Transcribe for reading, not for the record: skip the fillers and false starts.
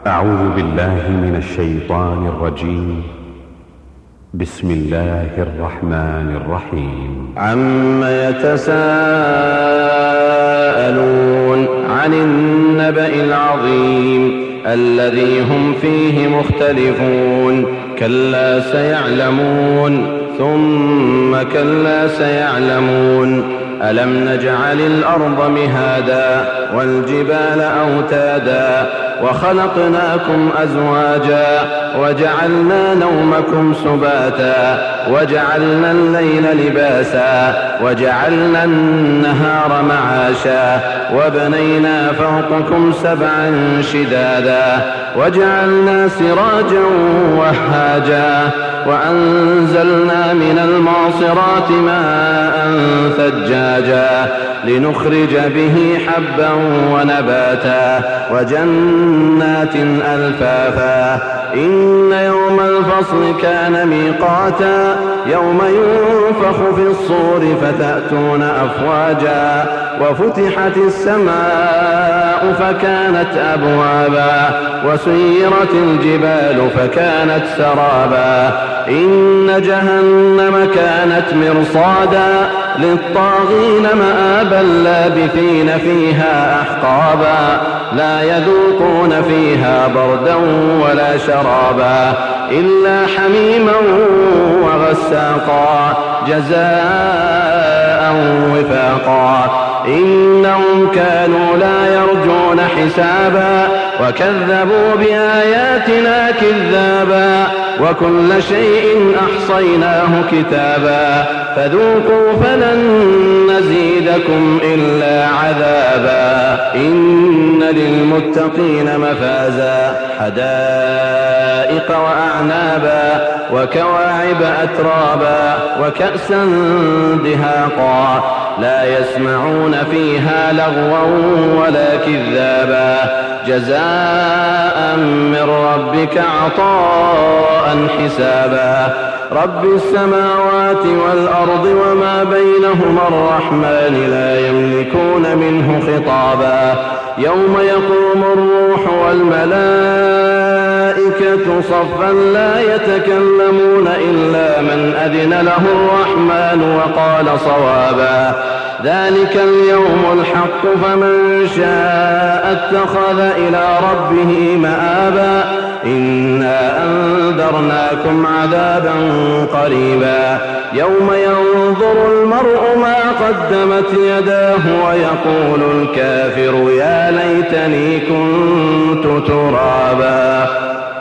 أعوذ بالله من الشيطان الرجيم. بسم الله الرحمن الرحيم. عم يتساءلون عن النبأ العظيم الذي هم فيه مختلفون. كلا سيعلمون ثم كلا سيعلمون. ألم نجعل الأرض مهادا والجبال أوتادا وخلقناكم أزواجا وجعلنا نومكم سباتا وجعلنا الليل لباسا وجعلنا النهار معاشا وبنينا فوقكم سبعا شدادا وجعلنا سراجا وهاجا وأنزلنا من المعصرات ماء ثجاجا لنخرج به حبا ونباتا وجنات ألفافا. إن يوم الفصل كان ميقاتا يوم ينفخ في الصور فتأتون أفواجا وفتحت السماء فكانت أبوابا وسيرت الجبال فكانت سرابا. إن جهنم كانت مرصادا للطاغين مآبا لابثين فيها أحقابا لا يذوقون فيها بردا ولا شرابا إلا حميما وغساقا جزاء وفاقا. إنهم كانوا لا يرجون حسابا وكذبوا بآياتنا كذابا وكل شيء أحصيناه كتابا فذوقوا فلن نزيدكم إلا عذابا. إن للمتقين مفازا حدائق وأعنابا وكواعب أترابا وكأسا دهاقا لا يسمعون فيها لغوا ولا كذابا جزاء من ربك عطاء حسابا. رب السماوات والأرض وما بينهما الرحمن لا يملكون منه خطابا. يوم يقوم الروح والملائكة صفا لا يتكلمون إلا من أذن له الرحمن وقال صوابا. ذلك اليوم الحق فمن شاء اتخذ إلى ربه مآبا. إنا أنذرناكم عذابا قريبا يوم ينظر المرء ما قدمت يداه ويقول الكافر يا ليتني كنت ترابا.